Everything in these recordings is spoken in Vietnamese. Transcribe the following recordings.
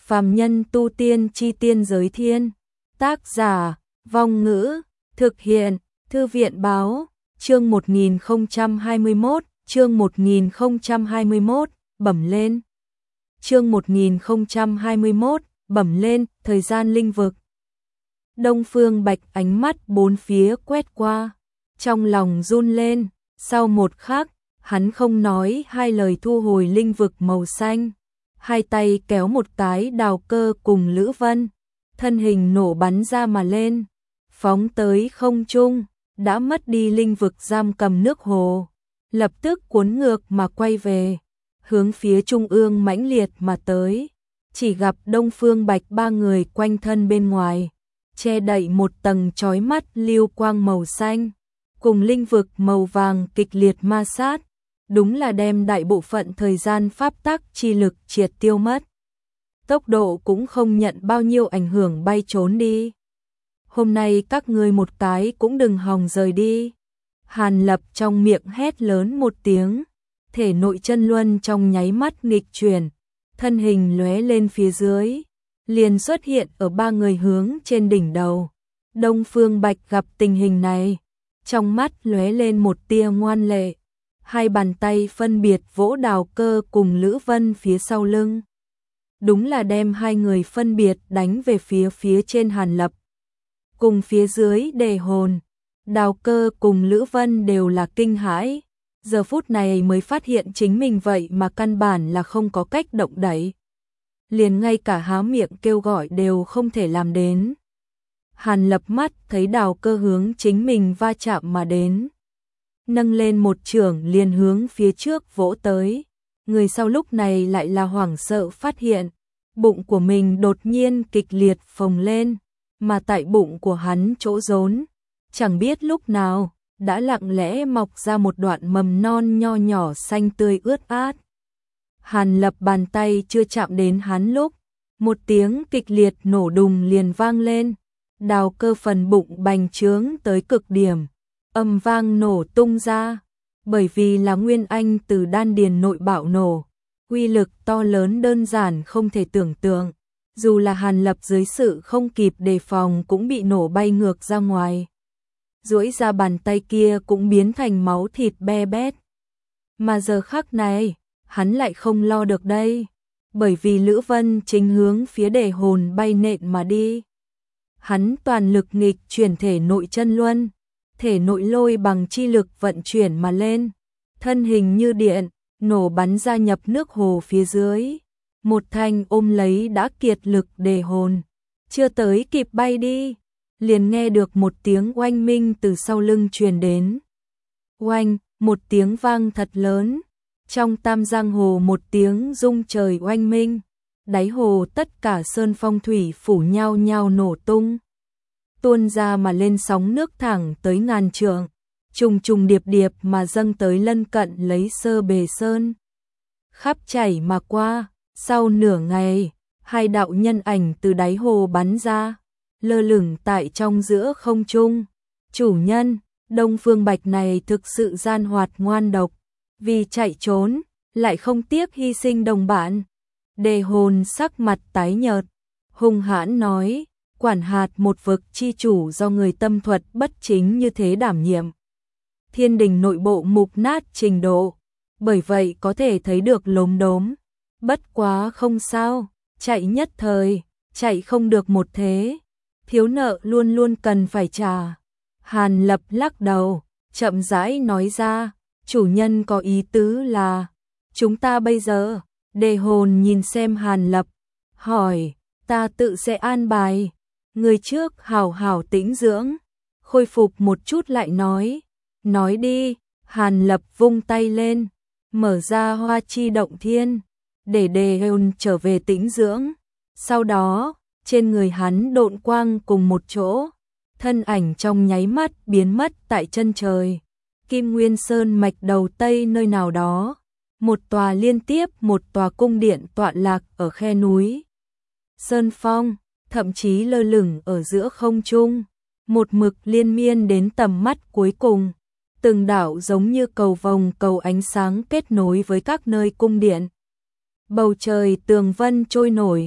Phàm nhân tu tiên chi tiên giới thiên. Tác giả, Vong Ngữ, thực hiện, Thư viện Báo, chương 1021, chương 1021, bẩm lên. Chương 1021, bẩm lên, thời gian linh vực. Đông Phương Bạch ánh mắt bốn phía quét qua, trong lòng run lên, sau một khắc, hắn không nói hai lời thu hồi linh vực màu xanh, hai tay kéo một cái Đào Cơ cùng Lữ Vân, thân hình nổ bắn ra mà lên, phóng tới không trung, đã mất đi linh vực giam cầm nước hồ, lập tức cuốn ngược mà quay về, hướng phía trung ương mãnh liệt mà tới, chỉ gặp Đông Phương Bạch ba người quanh thân bên ngoài, che đậy một tầng chói mắt lưu quang màu xanh, cùng linh vực màu vàng kịch liệt ma sát, đúng là đem đại bộ phận thời gian pháp tắc chi lực triệt tiêu mất. Tốc độ cũng không nhận bao nhiêu ảnh hưởng bay trốn đi. Hôm nay các ngươi một cái cũng đừng hòng rời đi. Hàn Lập trong miệng hét lớn một tiếng, thể nội chân luân trong nháy mắt nghịch chuyển, thân hình lóe lên phía dưới, liền xuất hiện ở ba người hướng trên đỉnh đầu. Đông Phương Bạch gặp tình hình này, trong mắt lóe lên một tia ngoan lệ, hai bàn tay phân biệt vỗ Đào Cơ cùng Lữ Vân phía sau lưng. Đúng là đem hai người phân biệt đánh về phía trên Hàn Lập. Cùng phía dưới Đề Hồn, Đào Cơ cùng Lữ Vân đều là kinh hãi, giờ phút này mới phát hiện chính mình vậy mà căn bản là không có cách động đậy. Liền ngay cả há miệng kêu gọi đều không thể làm đến. Hàn Lập mắt thấy Đào Cơ hướng chính mình va chạm mà đến, nâng lên một chưởng liền hướng phía trước vỗ tới. Người sau lúc này lại là hoảng sợ phát hiện, bụng của mình đột nhiên kịch liệt phồng lên, mà tại bụng của hắn chỗ rốn, chẳng biết lúc nào, đã lặng lẽ mọc ra một đoạn mầm non nho nhỏ xanh tươi ướt át. Hàn Lập bàn tay chưa chạm đến hắn lúc, một tiếng kịch liệt nổ đùng liền vang lên, Đào Cơ phần bụng bành trướng tới cực điểm, âm vang nổ tung ra, bởi vì là nguyên anh từ đan điền nội bạo nổ, uy lực to lớn đơn giản không thể tưởng tượng, dù là Hàn Lập dưới sự không kịp đề phòng cũng bị nổ bay ngược ra ngoài. Duỗi ra bàn tay kia cũng biến thành máu thịt be bét. Mà giờ khắc này, hắn lại không lo được đây, bởi vì Lữ Vân chính hướng phía Đề Hồn bay nện mà đi. Hắn toàn lực nghịch chuyển thể nội chân luân, thể nội lôi bằng chi lực vận chuyển mà lên, thân hình như điện, nổ bắn ra nhập nước hồ phía dưới. Một thanh ôm lấy đã kiệt lực Đề Hồn, chưa tới kịp bay đi, liền nghe được một tiếng oanh minh từ sau lưng truyền đến. Oanh, một tiếng vang thật lớn, trong tam giang hồ một tiếng rung trời oanh minh, đáy hồ tất cả sơn phong thủy phủ nhau nhau nổ tung, tuôn ra mà lên sóng nước thẳng tới ngàn trượng, trùng trùng điệp điệp mà dâng tới lân cận lấy Sơ Bề Sơn. Khắp chảy mà qua, sau nửa ngày, hai đạo nhân ảnh từ đáy hồ bắn ra, lơ lửng tại trong giữa không trung. Chủ nhân, Đông Phương Bạch này thực sự gian hoạt ngoan độc, vì chạy trốn, lại không tiếc hy sinh đồng bạn. Đề Hồn sắc mặt tái nhợt, hung hãn nói, quản hạt một vực chi chủ do người tâm thuật bất chính như thế đảm nhiệm. Thiên đình nội bộ mục nát trình độ, bởi vậy có thể thấy được lốm đốm. Bất quá không sao, chạy nhất thời, chạy không được một thế. Thiếu nợ luôn luôn cần phải trả. Hàn Lập lắc đầu, chậm rãi nói ra, chủ nhân có ý tứ là, chúng ta bây giờ. Đề Hồn nhìn xem Hàn Lập, hỏi, ta tự sẽ an bài, người trước hảo hảo tĩnh dưỡng, khôi phục một chút lại nói đi. Hàn Lập vung tay lên, mở ra hoa chi động thiên, để Đề Hồn trở về tĩnh dưỡng. Sau đó, trên người hắn độn quang cùng một chỗ, thân ảnh trong nháy mắt biến mất tại chân trời. Kim Nguyên Sơn mạch đầu tây nơi nào đó, một tòa liên tiếp một tòa cung điện tọa lạc ở khe núi Sơn Phong, thậm chí lơ lửng ở giữa không trung, một mực liên miên đến tầm mắt cuối cùng. Từng đảo giống như cầu vồng cầu ánh sáng kết nối với các nơi cung điện. Bầu trời tường vân trôi nổi,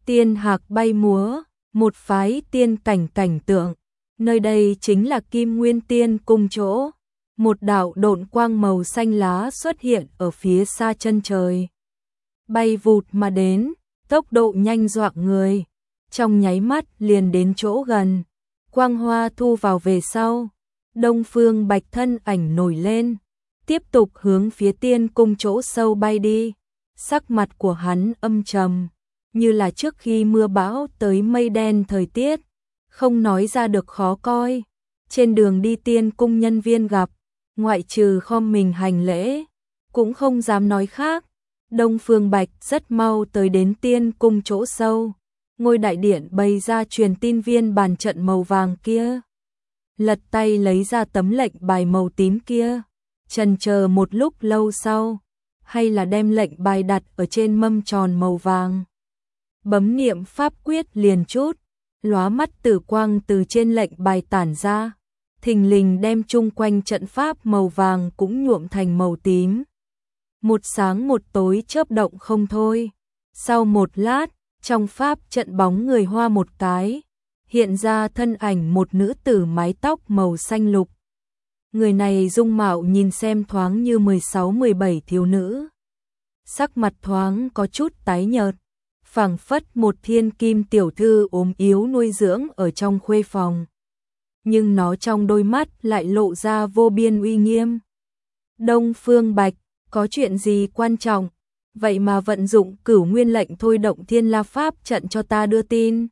tiên hạc bay múa, một phái tiên cảnh cảnh tượng. Nơi đây chính là Kim Nguyên Tiên Cung chỗ. Một đạo độn quang màu xanh lá xuất hiện ở phía xa chân trời. Bay vụt mà đến, tốc độ nhanh dọa người. Trong nháy mắt liền đến chỗ gần. Quang hoa thu vào về sau. Đông Phương Bạch thân ảnh nổi lên. Tiếp tục hướng phía tiên cung chỗ sâu bay đi. Sắc mặt của hắn âm trầm, như là trước khi mưa bão tới mây đen thời tiết, không nói ra được khó coi. Trên đường đi tiên cung nhân viên gặp, ngoại trừ khom mình hành lễ, cũng không dám nói khác. Đông Phương Bạch rất mau tới đến tiên cung chỗ sâu. Ngôi đại điện bày ra truyền tin viên bàn trận màu vàng kia. Lật tay lấy ra tấm lệnh bài màu tím kia. Chần chờ một lúc lâu sau, hay là đem lệnh bài đặt ở trên mâm tròn màu vàng. Bấm niệm pháp quyết liền chút, lóa mắt tử quang từ trên lệnh bài tản ra, thình lình đem chung quanh trận pháp màu vàng cũng nhuộm thành màu tím. Một sáng một tối chớp động không thôi. Sau một lát, trong pháp trận bóng người hoa một cái, hiện ra thân ảnh một nữ tử mái tóc màu xanh lục. Người này dung mạo nhìn xem thoáng như 16-17 thiếu nữ. Sắc mặt thoáng có chút tái nhợt, phảng phất một thiên kim tiểu thư ốm yếu nuôi dưỡng ở trong khuê phòng. Nhưng nó trong đôi mắt lại lộ ra vô biên uy nghiêm. Đông Phương Bạch, có chuyện gì quan trọng? Vậy mà vận dụng Cửu Nguyên lệnh thôi động Thiên La Pháp trận cho ta đưa tin.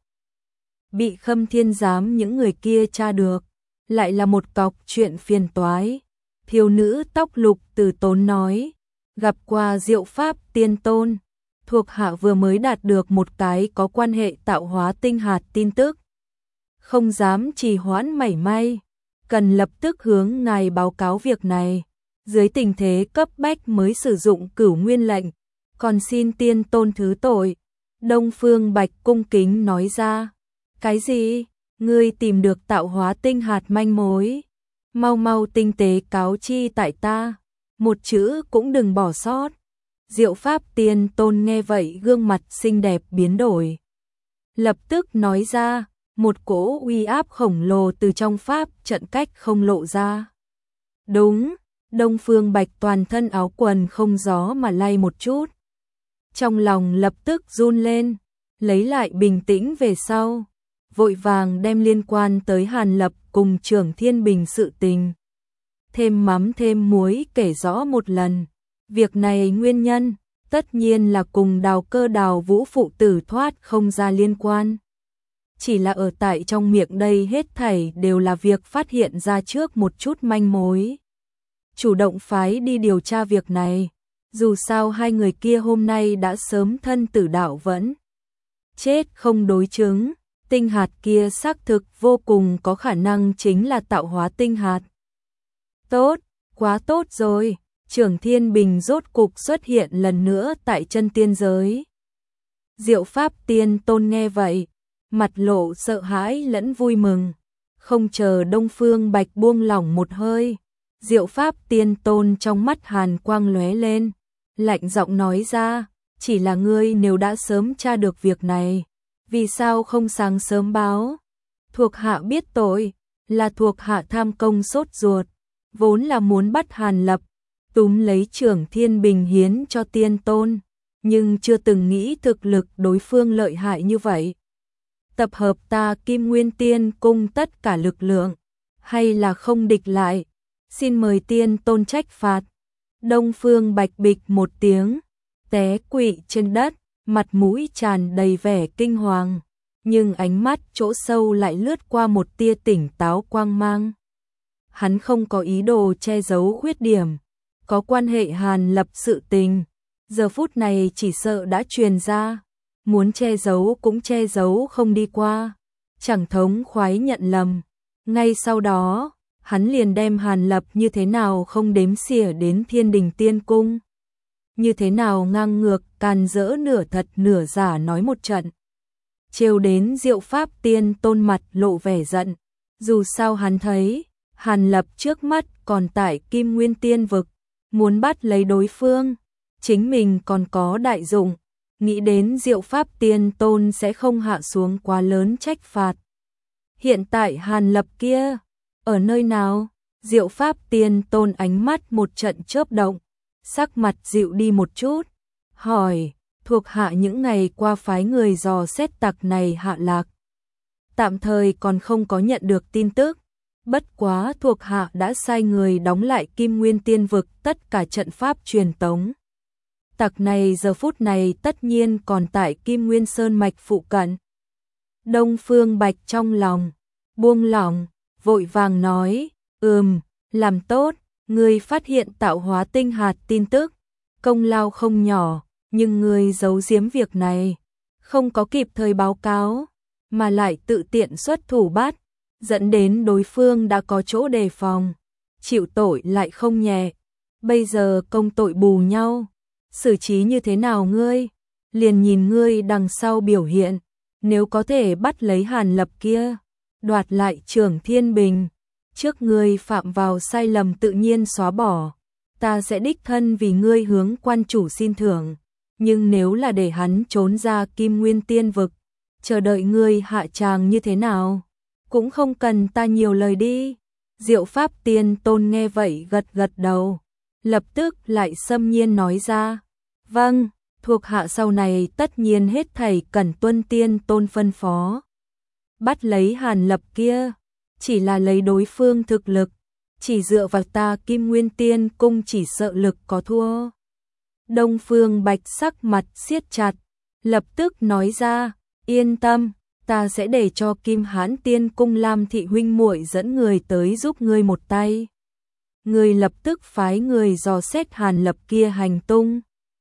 Bị Khâm Thiên giám những người kia tra được, lại là một cọc chuyện phiền toái. Thiếu nữ tóc lục từ tốn nói, gặp qua Diệu Pháp Tiên Tôn, thuộc hạ vừa mới đạt được một cái có quan hệ tạo hóa tinh hạt tin tức. Không dám trì hoãn mảy may, cần lập tức hướng ngài báo cáo việc này. Dưới tình thế cấp bách mới sử dụng Cửu Nguyên lệnh, còn xin Tiên Tôn thứ tội. Đông Phương Bạch cung kính nói ra. Cái gì? Ngươi tìm được tạo hóa tinh hạt manh mối? Mau mau tinh tế cáo chi tại ta, một chữ cũng đừng bỏ sót. Diệu Pháp Tiên Tôn nghe vậy gương mặt xinh đẹp biến đổi. Lập tức nói ra, một cỗ uy áp khổng lồ từ trong pháp trận cách không lộ ra. Đúng, Đông Phương Bạch toàn thân áo quần không gió mà lay một chút. Trong lòng lập tức run lên, lấy lại bình tĩnh về sau, vội vàng đem liên quan tới Hàn Lập cùng Trưởng Thiên Bình sự tình. Thêm mắm thêm muối kể rõ một lần. Việc này nguyên nhân, tất nhiên là cùng Đào Cơ Đào Vũ phụ tử thoát không ra liên quan. Chỉ là ở tại trong miệng đây hết thảy đều là việc phát hiện ra trước một chút manh mối. Chủ động phái đi điều tra việc này, dù sao hai người kia hôm nay đã sớm thân tử đạo vẫn chết không đối chứng. Tinh hạt kia xác thực vô cùng có khả năng chính là tạo hóa tinh hạt. Tốt, quá tốt rồi, Trưởng Thiên Bình rốt cục xuất hiện lần nữa tại chân tiên giới. Diệu Pháp Tiên Tôn nghe vậy, mặt lộ sợ hãi lẫn vui mừng, không chờ Đông Phương Bạch buông lỏng một hơi. Diệu Pháp Tiên Tôn trong mắt hàn quang lóe lên, lạnh giọng nói ra, chỉ là ngươi nếu đã sớm tra được việc này, vì sao không sáng sớm báo? Thuộc hạ biết tội, là thuộc hạ tham công sốt ruột, vốn là muốn bắt Hàn Lập, túm lấy Trưởng Thiên Bình hiến cho Tiên Tôn, nhưng chưa từng nghĩ thực lực đối phương lợi hại như vậy. Tập hợp ta Kim Nguyên Tiên Cung tất cả lực lượng, hay là không địch lại, xin mời Tiên Tôn trách phạt. Đông Phương Bạch bịch một tiếng, té quỵ trên đất, mặt mũi tràn đầy vẻ kinh hoàng, nhưng ánh mắt chỗ sâu lại lướt qua một tia tỉnh táo quang mang. Hắn không có ý đồ che giấu khuyết điểm, có quan hệ Hàn Lập sự tình, giờ phút này chỉ sợ đã truyền ra, muốn che giấu cũng che giấu không đi qua, chẳng thống khoái nhận lầm. Ngay sau đó, hắn liền đem Hàn Lập như thế nào không đếm xỉa đến Thiên Đình Tiên Cung, như thế nào ngang ngược càn rỡ nửa thật nửa giả nói một trận. Trêu đến Diệu Pháp Tiên Tôn mặt lộ vẻ giận, dù sao hắn thấy Hàn Lập trước mắt còn tại Kim Nguyên Tiên vực, muốn bắt lấy đối phương, chính mình còn có đại dụng, nghĩ đến Diệu Pháp Tiên Tôn sẽ không hạ xuống quá lớn trách phạt. Hiện tại Hàn Lập kia, ở nơi nào? Diệu Pháp Tiên Tôn ánh mắt một trận chớp động, sắc mặt dịu đi một chút, hỏi, thuộc hạ những ngày qua phái người dò xét tặc này hạ lạc. Tạm thời còn không có nhận được tin tức, bất quá thuộc hạ đã sai người đóng lại Kim Nguyên Tiên Vực tất cả trận pháp truyền tống. Tặc này giờ phút này tất nhiên còn tại Kim Nguyên Sơn Mạch phụ cận. Đông Phương Bạch trong lòng buông lỏng, vội vàng nói, làm tốt, ngươi phát hiện tạo hóa tinh hạt tin tức, công lao không nhỏ, nhưng ngươi giấu giếm việc này, không có kịp thời báo cáo, mà lại tự tiện xuất thủ bắt, dẫn đến đối phương đã có chỗ đề phòng, chịu tội lại không nhẹ, bây giờ công tội bù nhau, xử trí như thế nào ngươi, liền nhìn ngươi đằng sau biểu hiện, nếu có thể bắt lấy Hàn Lập kia, đoạt lại Trưởng Thiên Bình, trước ngươi phạm vào sai lầm tự nhiên xóa bỏ, ta sẽ đích thân vì ngươi hướng quan chủ xin thưởng, nhưng nếu là để hắn trốn ra Kim Nguyên Tiên Vực, chờ đợi ngươi hạ tràng như thế nào, cũng không cần ta nhiều lời đi. Diệu Pháp Tiên Tôn nghe vậy gật gật đầu, lập tức lại xâm nhiên nói ra, vâng, thuộc hạ sau này tất nhiên hết thảy cần tuân Tiên Tôn phân phó. Bắt lấy Hàn Lập kia, chỉ là lấy đối phương thực lực, chỉ dựa vào ta Kim Nguyên Tiên Cung chỉ sợ lực có thua. Đông Phương Bạch sắc mặt siết chặt, lập tức nói ra, yên tâm, ta sẽ để cho Kim Hãn Tiên Cung Lam thị huynh muội dẫn người tới giúp ngươi một tay. Ngươi lập tức phái người dò xét Hàn Lập kia hành tung.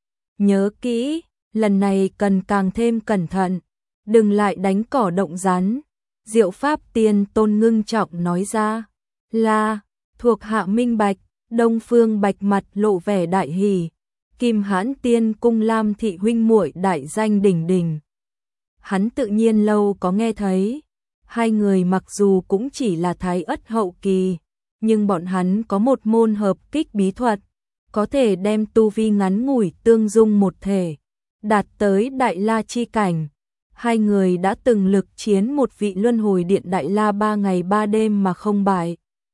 Nhớ kỹ, lần này cần càng thêm cẩn thận, đừng lại đánh cỏ động rắn. Diệu Pháp Tiên Tôn ngưng trọng nói ra, là, thuộc hạ minh bạch. Đông Phương Bạch mặt lộ vẻ đại hỉ, Kim Hãn Tiên Cung Lam thị huynh muội đại danh đỉnh đỉnh. Hắn tự nhiên lâu có nghe thấy, hai người mặc dù cũng chỉ là thái ất hậu kỳ, nhưng bọn hắn có một môn hợp kích bí thuật, có thể đem tu vi ngắn ngủi tương dung một thể, đạt tới Đại La chi cảnh. Hai người đã từng lực chiến một vị luân hồi điện Đại La 3 ngày 3 đêm mà không bại.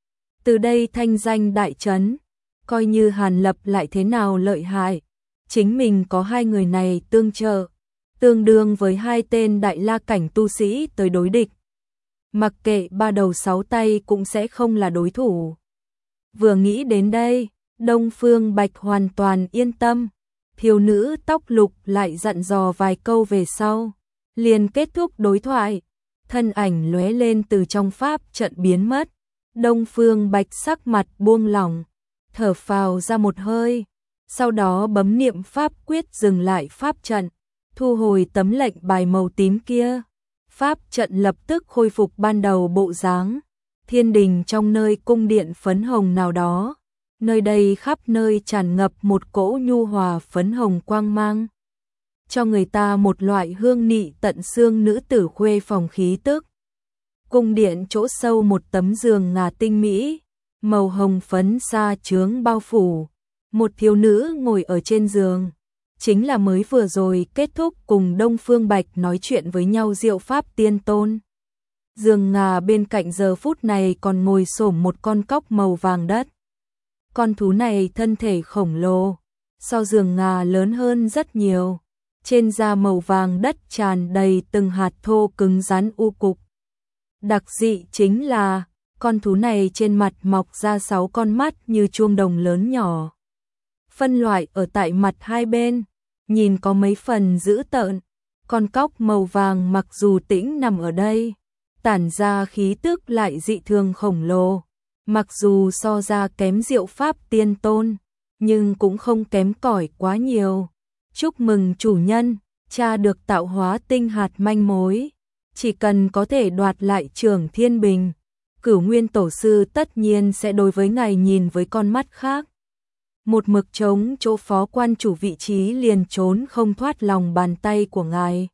Từ đây thanh danh đại chấn, coi như Hàn Lập lại thế nào lợi hại, chính mình có hai người này tương trợ, tương đương với hai tên Đại La cảnh tu sĩ tới đối địch. Mặc kệ ba đầu sáu tay cũng sẽ không là đối thủ. Vừa nghĩ đến đây, Đông Phương Bạch hoàn toàn yên tâm, thiếu nữ tóc lục lại dặn dò vài câu về sau, liền kết thúc đối thoại, thân ảnh lóe lên từ trong pháp trận biến mất. Đông Phương Bạch sắc mặt buông lỏng, thở phào ra một hơi, sau đó bấm niệm pháp quyết dừng lại pháp trận, thu hồi tấm lệnh bài màu tím kia. Pháp trận lập tức khôi phục ban đầu bộ dáng, thiên đình trong nơi cung điện phấn hồng nào đó, nơi đây khắp nơi tràn ngập một cỗ nhu hòa phấn hồng quang mang, cho người ta một loại hương nị tận xương nữ tử khuê phòng khí tức. Cung điện chỗ sâu một tấm giường ngà tinh mỹ, màu hồng phấn sa chướng bao phủ, một thiếu nữ ngồi ở trên giường, chính là mới vừa rồi kết thúc cùng Đông Phương Bạch nói chuyện với nhau Diệu Pháp Tiên Tôn. Giường ngà bên cạnh giờ phút này còn ngồi xổm một con cóc màu vàng đất. Con thú này thân thể khổng lồ, so giường ngà lớn hơn rất nhiều, trên da màu vàng đất tràn đầy từng hạt thô cứng rắn u cục. Đặc dị chính là, con thú này trên mặt mọc ra 6 con mắt như chuông đồng lớn nhỏ. Phân loại ở tại mặt hai bên, nhìn có mấy phần dữ tợn. Con cóc màu vàng mặc dù tĩnh nằm ở đây, tản ra khí tức lại dị thường khổng lồ. Mặc dù so ra kém Diệu Pháp Tiên Tôn, nhưng cũng không kém cỏi quá nhiều. Chúc mừng chủ nhân, tra được tạo hóa tinh hạt manh mối. Chỉ cần có thể đoạt lại Trưởng Thiên Bình, Cửu Nguyên Tổ sư tất nhiên sẽ đối với ngài nhìn với con mắt khác. Một mực trống chỗ phó quan chủ vị trí liền trốn không thoát lòng bàn tay của ngài.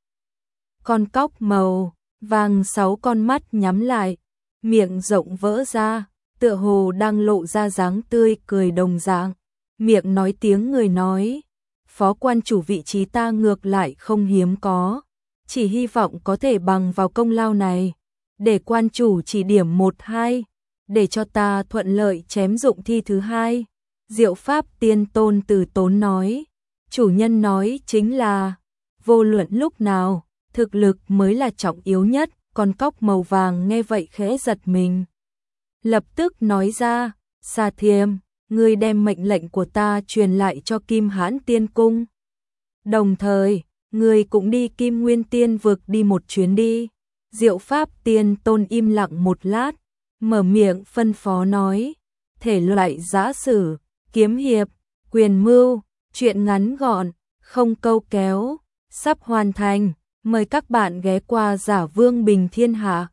Con cóc màu vàng 6 con mắt nhắm lại, miệng rộng vỡ ra, tựa hồ đang lộ ra dáng tươi cười đồng dạng, miệng nói tiếng người nói, phó quan chủ vị trí ta ngược lại không hiếm có, chỉ hy vọng có thể bằng vào công lao này, để quan chủ chỉ điểm 1-2, để cho ta thuận lợi chém dụng thi thứ hai. Diệu Pháp Tiên Tôn từ tốn nói, chủ nhân nói chính là, vô luận lúc nào, thực lực mới là trọng yếu nhất, con cóc màu vàng nghe vậy khẽ giật mình. Lập tức nói ra, Sa Thiêm, ngươi đem mệnh lệnh của ta truyền lại cho Kim Hãn Tiên Cung. Đồng thời, ngươi cũng đi Kim Nguyên Tiên Vực đi một chuyến đi. Diệu Pháp Tiên Tôn im lặng một lát, mở miệng phân phó nói, thể loại giã sử, kiếm hiệp, quyền mưu, truyện ngắn gọn, không câu kéo, sắp hoàn thành, mời các bạn ghé qua Giả Vương Bình Thiên Hạ.